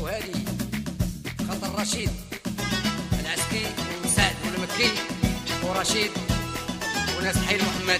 وهادي خاطر رشيد العسكي وسعد والمكي ورشيد وناس حي محمد.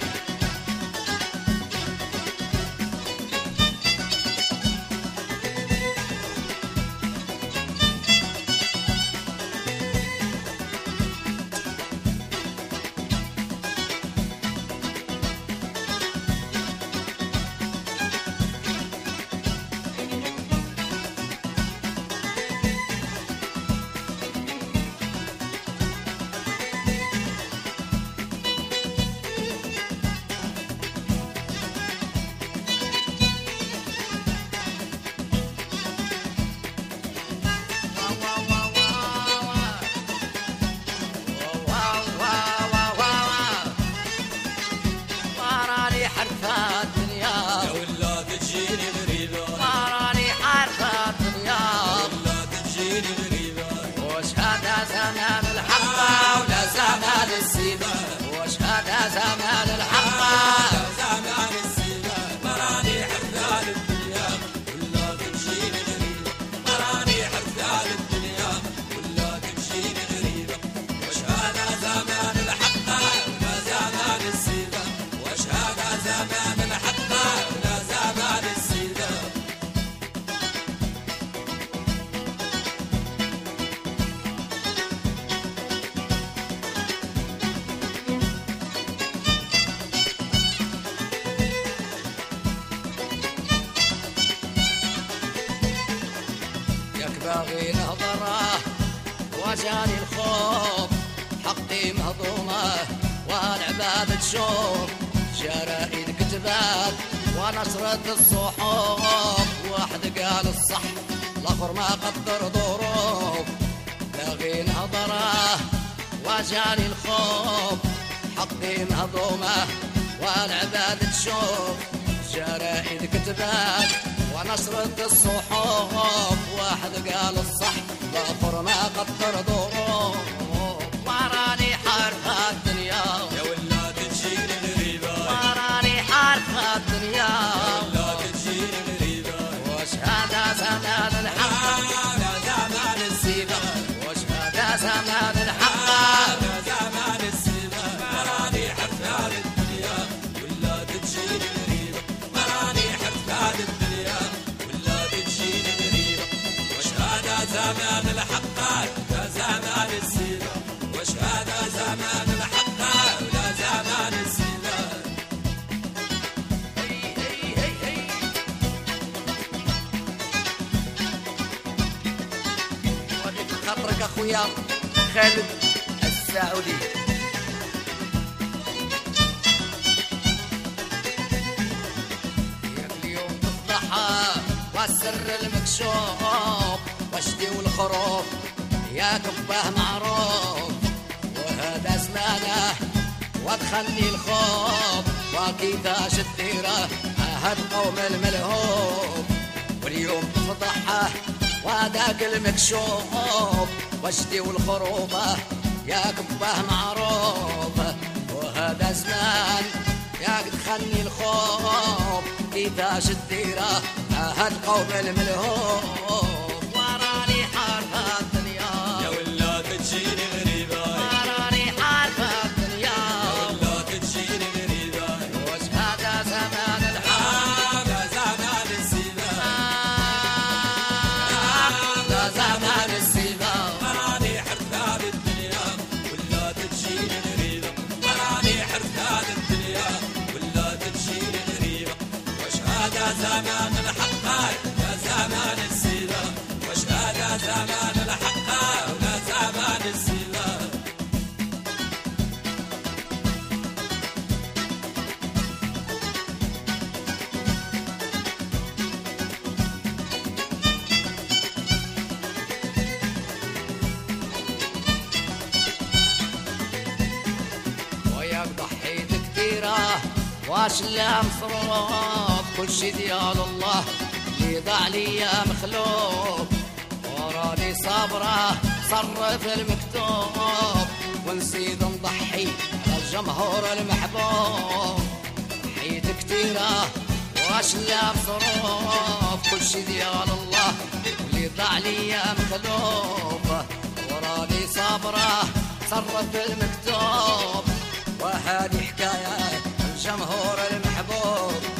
زمان الحق زمان السيدة مراني حفال الدنيا ولا تمشيني غريبة مراني حفال الدنيا ولا تمشيني غريبة وش هذا زمان الحق ولا زمان السيدة وش هذا زمان الحق ولا زمان السيدة. باغي نهضره وجاني الخوف حقي مهضومه والعباد تشوف جرائد كتبات ونشرت الصحف واحد قال الصح الاخر ما قدر ظروف. باغي نهضره وجاني الخوف حقي مهضومه والعباد تشوف جرائد كتبات ونشرت الصحف واحد قال الصح الاخر ما قدر ظروف. وراني حارفة الدنيا يا ولا تجيني غريبة وراني حارفة الدنيا يا ولا تجيني غريبة وش هذا زمان الحق لا زمان السيدة وش هذا زمان الحق لا زمان السيدة مراني حفال الدنيا ولا تجيني غريبة مراني حفال الدنيا ولا تجيني غريبة وش هذا زمان الحق لا زمان السيدة وش هذا زمان الحق ولا زمان السيدة. وديك خاطرك اخويا خالد السعودي. ياك اليوم تفضحها والسر المكشوف واشتي والخروف يا كباه معروف وهذا زمانه وادخلني الخوف وكيفاش تديره عهد قوم الملهوف. واليوم تفضحه وهذاك المكشوف واشتي والخروفه يا كباه معروف وهذا زمان ياك دخلني الخوف كيفاش تديره عهد قوم الملهوف. وراني حارفة الدنيا يا ولا تجيني غريبة وراني حارفة الدنيا يا ولا تجيني غريبة وش هذا زمان الحق لا زمان السيدة لا زمان السيبة مراني حرثال الدنيا ولا تجيني غريبة مراني حرثال الدنيا ولا تجيني غريبة وش هذا زمان الحق يا زمان السيدة وش هذا زمان الحق ولا زمان السيدة. وياك ضحيت كثيرة واش لا مصروف كل شي ديال الله اللي ضاع لي يا مخلوق. وراني صابرة صرف المكتوب ونسيت نضحي على الجمهور المحبوب. ضحيت كثيرة واش لا مصروف كل شي ديال الله اللي ضاع علي مخلوفه وراني صابره صرف المكتوب. وهذه حكايه الجمهور المحبوب